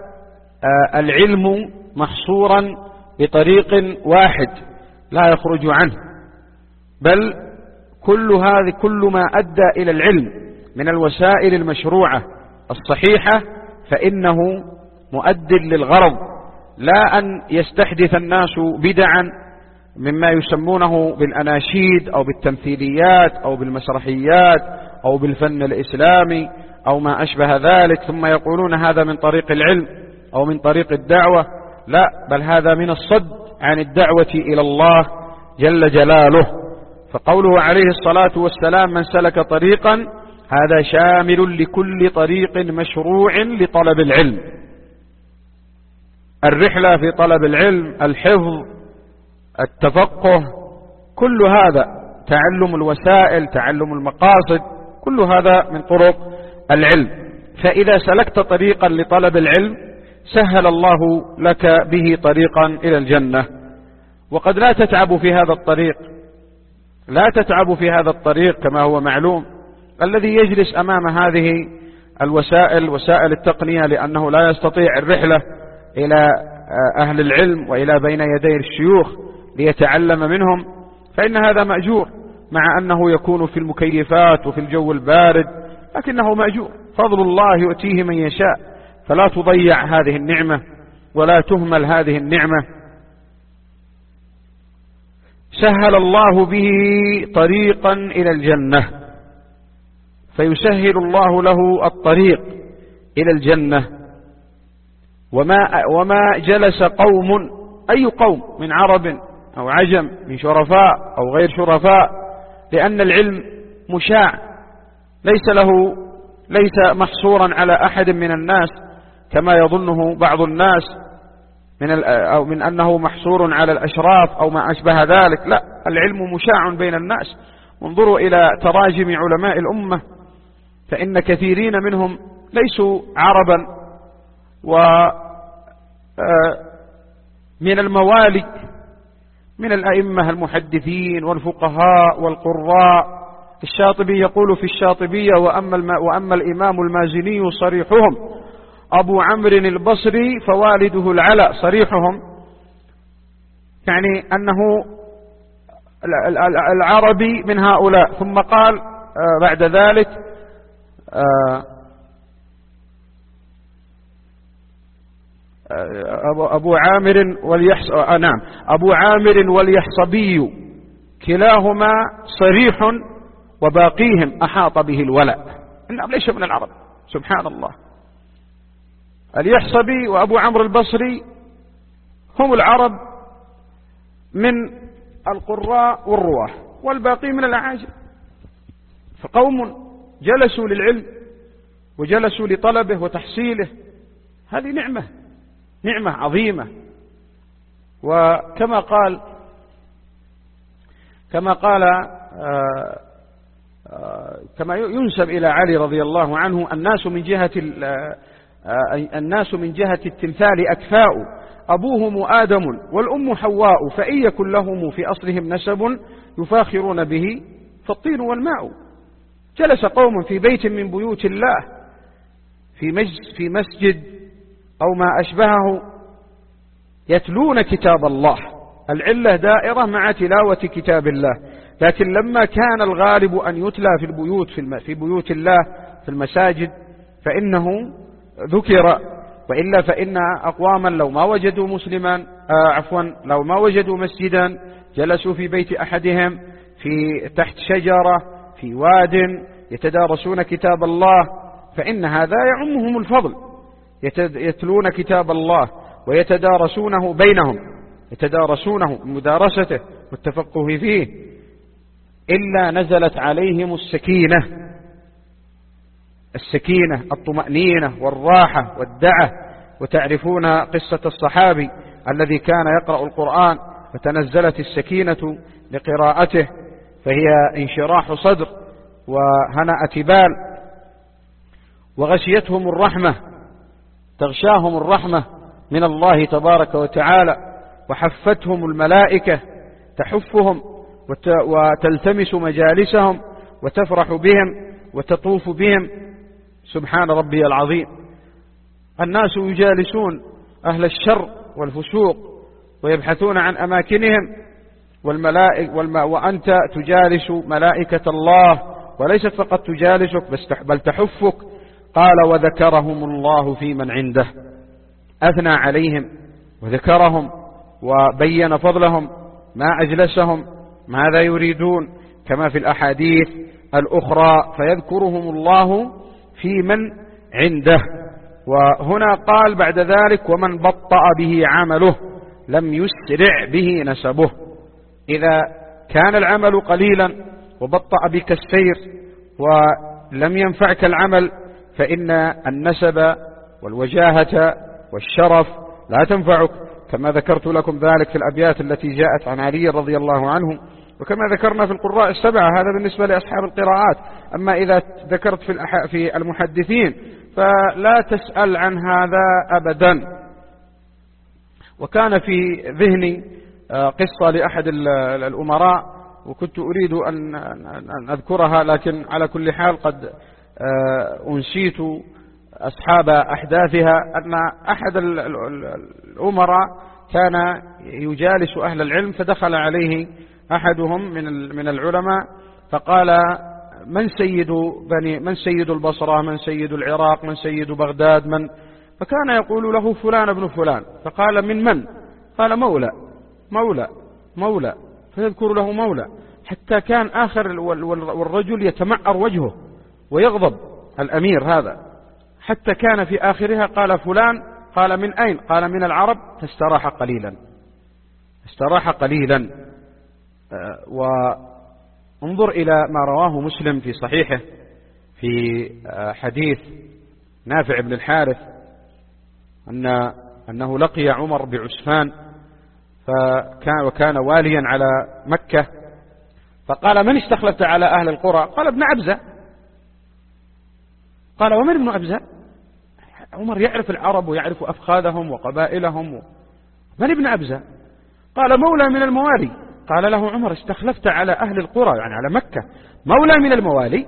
العلم محصورا بطريق واحد لا يخرج عنه، بل كل هذه كل ما أدى إلى العلم من الوسائل المشروعة الصحيحة فإنه مؤد للغرض، لا أن يستحدث الناس بدعا مما يسمونه بالأناشيد أو بالتمثيليات أو بالمسرحيات أو بالفن الإسلامي أو ما أشبه ذلك، ثم يقولون هذا من طريق العلم أو من طريق الدعوة. لا، بل هذا من الصد عن الدعوة إلى الله جل جلاله. فقوله عليه الصلاة والسلام: من سلك طريقا، هذا شامل لكل طريق مشروع لطلب العلم. الرحلة في طلب العلم، الحفظ، التفقه، كل هذا، تعلم الوسائل، تعلم المقاصد، كل هذا من طرق العلم. فإذا سلكت طريقا لطلب العلم سهل الله لك به طريقا إلى الجنة. وقد لا تتعب في هذا الطريق، لا تتعب في هذا الطريق كما هو معلوم. الذي يجلس أمام هذه الوسائل، وسائل التقنية، لأنه لا يستطيع الرحلة إلى أهل العلم وإلى بين يدي الشيوخ ليتعلم منهم، فإن هذا مأجور، مع أنه يكون في المكيفات وفي الجو البارد، لكنه مأجور. فضل الله يؤتيه من يشاء، فلا تضيع هذه النعمة ولا تهمل هذه النعمة. سهل الله به طريقا إلى الجنة، فيسهل الله له الطريق إلى الجنة. وما, وما جلس قوم، أي قوم من عرب أو عجم، من شرفاء أو غير شرفاء، لأن العلم مشاع، ليس له ليس محصورا على أحد من الناس كما يظنه بعض الناس، من أو من أنه محصور على الأشراف أو ما أشبه ذلك. لا، العلم مشاع بين الناس. انظروا إلى تراجم علماء الأمة، فإن كثيرين منهم ليسوا عربا، ومن الموالي من الأئمة المحدثين والفقهاء والقراء. الشاطبي يقول في الشاطبية: وأما, وأما الإمام المازني صريحهم أبو عمرو البصري فوالده العلا. صريحهم يعني أنه العربي من هؤلاء. ثم قال بعد ذلك: أبو عامر واليحص نعم أبو عامر واليحصبي كلاهما صريح وباقيهم أحاط به الولاء. إنهم ليس من العرب، سبحان الله. اليحصبي وأبو عمرو البصري هم العرب من القراء والرواه، والباقي من الأعاجم. فقوم جلسوا للعلم وجلسوا لطلبه وتحصيله، هذه نعمة، نعمة عظيمة. وكما قال كما قال آآ آآ كما ينسب إلى علي رضي الله عنه: الناس من جهة الناس من جهة التمثال أكفاء، أبوهم آدم والأم حواء، فإن يكن لهم في أصلهم نسب يفاخرون به فالطين والماء. جلس قوم في بيت من بيوت الله، في في مسجد أو ما أشبهه، يتلون كتاب الله. العلة دائرة مع تلاوة كتاب الله، لكن لما كان الغالب أن يتلى في البيوت في بيوت الله في المساجد فإنه ذكر، وإلا فإن أقواما لو ما وجدوا مسلما آه عفوا لو ما وجدوا مسجدا جلسوا في بيت أحدهم في تحت شجرة في واد يتدارسون كتاب الله، فإن هذا يعمهم الفضل. يتلون كتاب الله ويتدارسونه بينهم، يتدارسونه مدارسته والتفقه فيه، إلا نزلت عليهم السكينة السكينة الطمأنينة والراحة والدعة. وتعرفون قصة الصحابي الذي كان يقرأ القرآن فتنزلت السكينة لقراءته، فهي انشراح صدر وهنأة بال، وغشيتهم الرحمة، تغشاهم الرحمة من الله تبارك وتعالى، وحفتهم الملائكة تحفهم وتلتمس مجالسهم وتفرح بهم وتطوف بهم. سبحان ربي العظيم. الناس يجالسون أهل الشر والفسوق ويبحثون عن أماكنهم، والملائكة والما وأنت تجالس ملائكة الله، وليست فقط تجالسك بل تحفك. قال: وذكرهم الله في من عنده، أثنى عليهم وذكرهم وبين فضلهم، ما أجلسهم، ماذا يريدون، كما في الأحاديث الأخرى، فيذكرهم الله في من عنده. وهنا قال بعد ذلك: ومن بطأ به عمله لم يسرع به نسبه. إذا كان العمل قليلا وبطأ بك السير ولم ينفعك العمل، فإن النسب والوجاهة والشرف لا تنفعك، كما ذكرت لكم ذلك في الأبيات التي جاءت عن علي رضي الله عنه، وكما ذكرنا في القراء السبعة. هذا بالنسبة لأصحاب القراءات. أما إذا ذكرت في في المحدثين فلا تسأل عن هذا أبدا. وكان في ذهني قصة لأحد الأمراء وكنت أريد أن أذكرها، لكن على كل حال قد أنسيت أصحاب أحداثها. أن أحد الأمراء كان يجالس أهل العلم، فدخل عليه أحدهم من من العلماء فقال: من سيد بني من سيد البصرة، من سيد العراق، من سيد بغداد، من؟ فكان يقول له: فلان ابن فلان. فقال: من من؟ قال: مولى مولى مولى، فيذكر له مولى، حتى كان آخر والرجل يتمعر وجهه ويغضب الأمير هذا، حتى كان في آخرها قال: فلان. قال: من أين؟ قال: من العرب. فاستراح قليلا استراح قليلا وانظر إلى ما رواه مسلم في صحيحه في حديث نافع بن الحارث أن أنه لقي عمر بعسفان فكان وكان واليا على مكة، فقال: من استخلفت على أهل القرى؟ قال: ابن عبزة. قال: ومن ابن عبزة؟ عمر يعرف العرب ويعرف أفخاذهم وقبائلهم و... من ابن عبزة؟ قال: مولى من الموالي. قال له عمر: استخلفت على أهل القرى، يعني على مكة، مولى من الموالي؟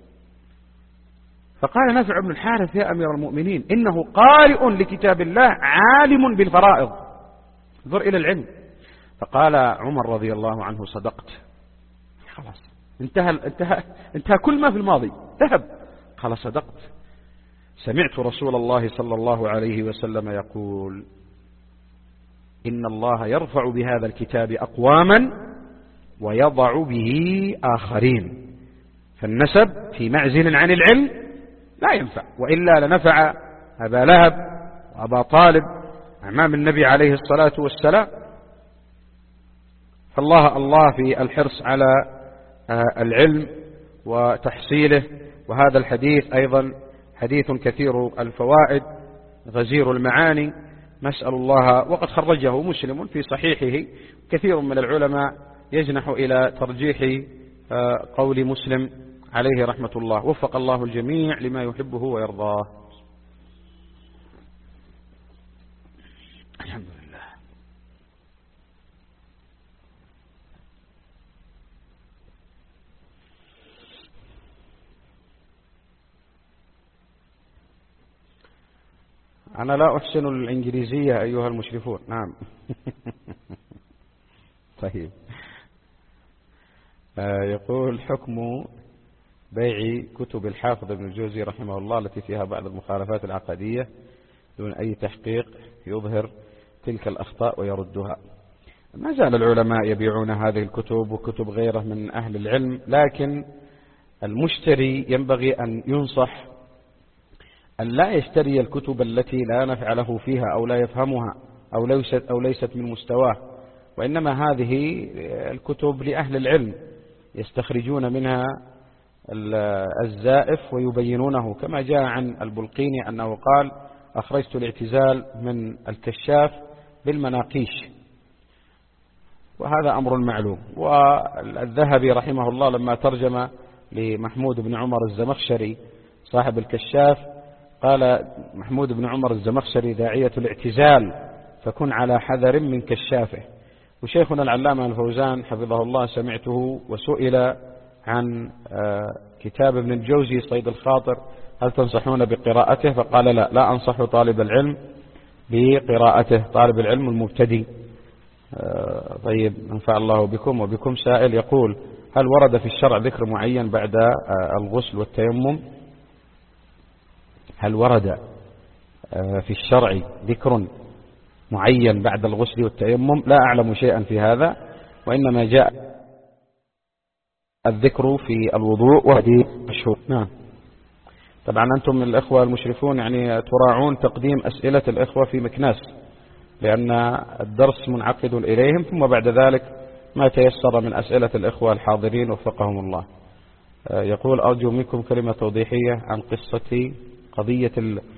فقال نافع بن الحارث: يا أمير المؤمنين، إنه قارئ لكتاب الله عالم بالفرائض، انظر إلى العلم. فقال عمر رضي الله عنه: صدقت، خلاص انتهى, انتهى, انتهى كل ما في الماضي، ذهب. قال: صدقت، سمعت رسول الله صلى الله عليه وسلم يقول: إن الله يرفع بهذا الكتاب أقواما ويضع به آخرين، فالنسب في معزل عن العلم لا ينفع، وإلا لنفع أبا لهب وأبا طالب أمام النبي عليه الصلاة والسلام. فالله الله في الحرص على العلم وتحصيله. وهذا الحديث أيضا حديث كثير الفوائد غزير المعاني، نسأل الله، وقد خرجه مسلم في صحيحه. كثير من العلماء يجنح إلى ترجيح قول مسلم عليه رحمة الله. وفق الله الجميع لما يحبه ويرضاه. الحمد لله. أنا لا أحسن الإنجليزية أيها المشرفون. نعم. طيب. يقول: حكم بيع كتب الحافظ ابن الجوزي رحمه الله التي فيها بعض المخالفات العقدية دون أي تحقيق يظهر تلك الأخطاء ويردها. ما زال العلماء يبيعون هذه الكتب وكتب غيره من أهل العلم، لكن المشتري ينبغي أن ينصح أن لا يشتري الكتب التي لا نفع له فيها أو لا يفهمها أو ليست, أو ليست من مستواه، وإنما هذه الكتب لأهل العلم يستخرجون منها الزائف ويبينونه، كما جاء عن البلقيني أنه قال: أخرجت الاعتزال من الكشاف بالمناقيش، وهذا أمر معلوم. والذهبي رحمه الله لما ترجم لمحمود بن عمر الزمخشري صاحب الكشاف قال: محمود بن عمر الزمخشري داعية الاعتزال، فكن على حذر من كشافه. وشيخنا العلامة الفوزان حفظه الله سمعته وسئل عن كتاب ابن الجوزي صيد الخاطر: هل تنصحون بقراءته؟ فقال: لا لا أنصح طالب العلم بقراءته، طالب العلم المبتدئ. طيب، نفع الله بكم وبكم. سائل يقول: هل ورد في الشرع ذكر معين بعد الغسل والتيمم؟ هل ورد في الشرع ذكر معين بعد الغسل والتيمم؟ لا أعلم شيئا في هذا، وإنما جاء الذكر في الوضوء وهذه مشهور. نعم. طبعا أنتم الإخوة المشرفون يعني تراعون تقديم أسئلة الإخوة في مكناس، لأن الدرس منعقد إليهم، ثم بعد ذلك ما تيسر من أسئلة الإخوة الحاضرين وفقهم الله. يقول: أرجو منكم كلمة توضيحية عن قصة قضية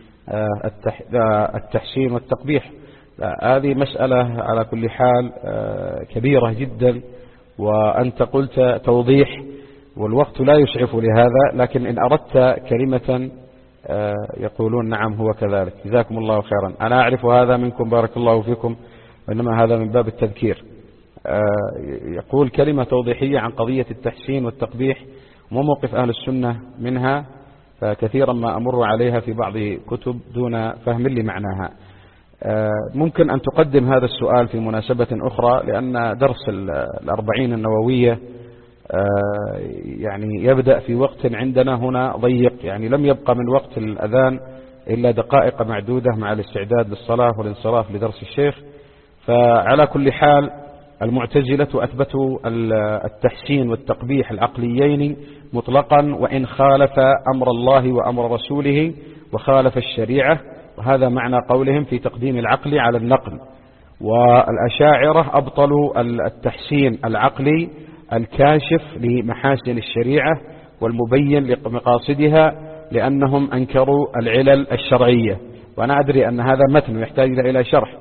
التحسين والتقبيح. هذه مسألة على كل حال كبيرة جدا، وأنت قلت توضيح والوقت لا يسعف لهذا، لكن إن أردت كلمة يقولون نعم هو كذلك. جزاكم الله خيرا. أنا أعرف هذا منكم، بارك الله فيكم، وإنما هذا من باب التذكير. يقول كلمة توضيحية عن قضية التحسين والتقبيح وموقف أهل السنة منها، فكثيرا ما أمر عليها في بعض كتب دون فهم لمعناها. ممكن أن تقدم هذا السؤال في مناسبة أخرى، لأن درس الأربعين النووية يعني يبدأ في وقت عندنا هنا ضيق، يعني لم يبقى من وقت الأذان إلا دقائق معدودة مع الاستعداد للصلاة والانصراف لدرس الشيخ. فعلى كل حال المعتزلة أثبتوا التحسين والتقبيح العقليين مطلقا، وإن خالف أمر الله وأمر رسوله وخالف الشريعة، وهذا معنى قولهم في تقديم العقل على النقل. والأشاعرة أبطلوا التحسين العقلي الكاشف لمحاسن الشريعة والمبين لمقاصدها، لأنهم أنكروا العلل الشرعية، وأنا أدري أن هذا متن يحتاج إلى شرح.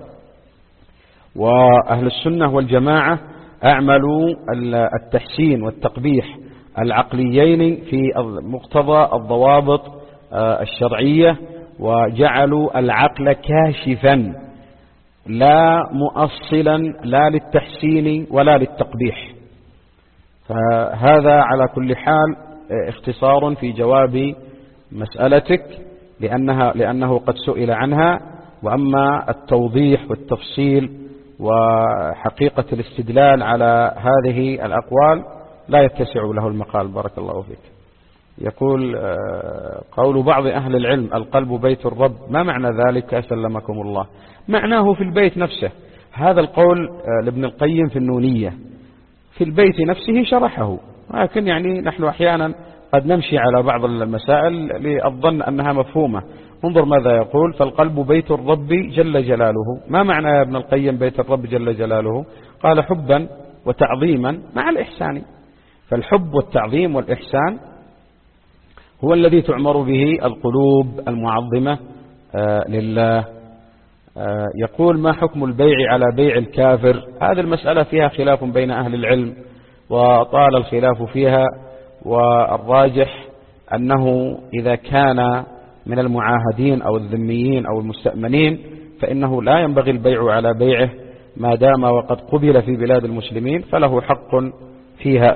وأهل السنة والجماعة أعملوا التحسين والتقبيح العقليين في مقتضى الضوابط الشرعية، وجعلوا العقل كاشفا لا مؤصلا لا للتحسين ولا للتقبيح. فهذا على كل حال اختصار في جواب مسألتك، لأنها لأنه قد سئل عنها. وأما التوضيح والتفصيل وحقيقة الاستدلال على هذه الأقوال لا يتسع له المقال. بارك الله فيك. يقول قول بعض أهل العلم القلب بيت الرب، ما معنى ذلك أسلمكم الله؟ معناه في البيت نفسه. هذا القول لابن القيم في النونية، في البيت نفسه شرحه، ولكن يعني نحن أحيانا قد نمشي على بعض المسائل للظن أنها مفهومة. انظر ماذا يقول: فالقلب بيت الرب جل جلاله. ما معنى يا ابن القيم بيت الرب جل جلاله؟ قال: حبا وتعظيما مع الإحسان. فالحب والتعظيم والإحسان هو الذي تعمر به القلوب المعظمة لله. يقول: ما حكم البيع على بيع الكافر؟ هذه المسألة فيها خلاف بين أهل العلم، وطال الخلاف فيها، والراجح أنه إذا كان من المعاهدين أو الذميين أو المستأمنين فإنه لا ينبغي البيع على بيعه ما دام وقد قبل في بلاد المسلمين، فله حق فيها.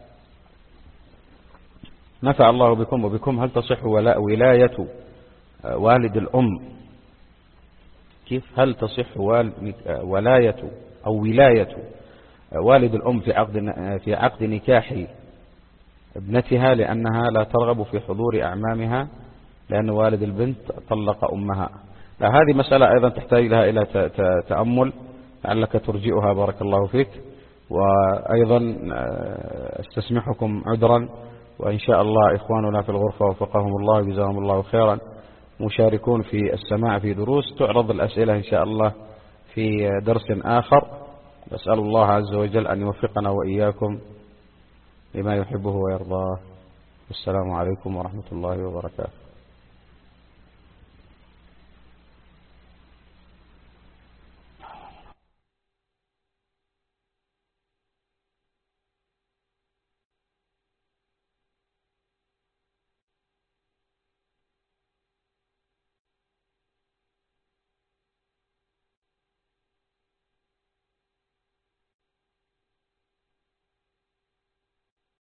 نفع الله بكم وبكم. هل تصح ولاية والد الأم؟ كيف؟ هل تصح ولاية أو ولاية والد الأم في عقد في عقد نكاح ابنتها لأنها لا ترغب في حضور أعمامها لأن والد البنت طلق أمها؟ لا، هذه مسألة أيضا تحتاج لها إلى تأمل، لعلك ترجئها. بارك الله فيك. وأيضا استسمحكم عذرا، وإن شاء الله إخواننا في الغرفة وفقهم الله وجزاهم الله خيرا مشاركون في السماع في دروس، تعرض الأسئلة إن شاء الله في درس آخر. نسأل الله عز وجل أن يوفقنا وإياكم لما يحبه ويرضاه. والسلام عليكم ورحمة الله وبركاته.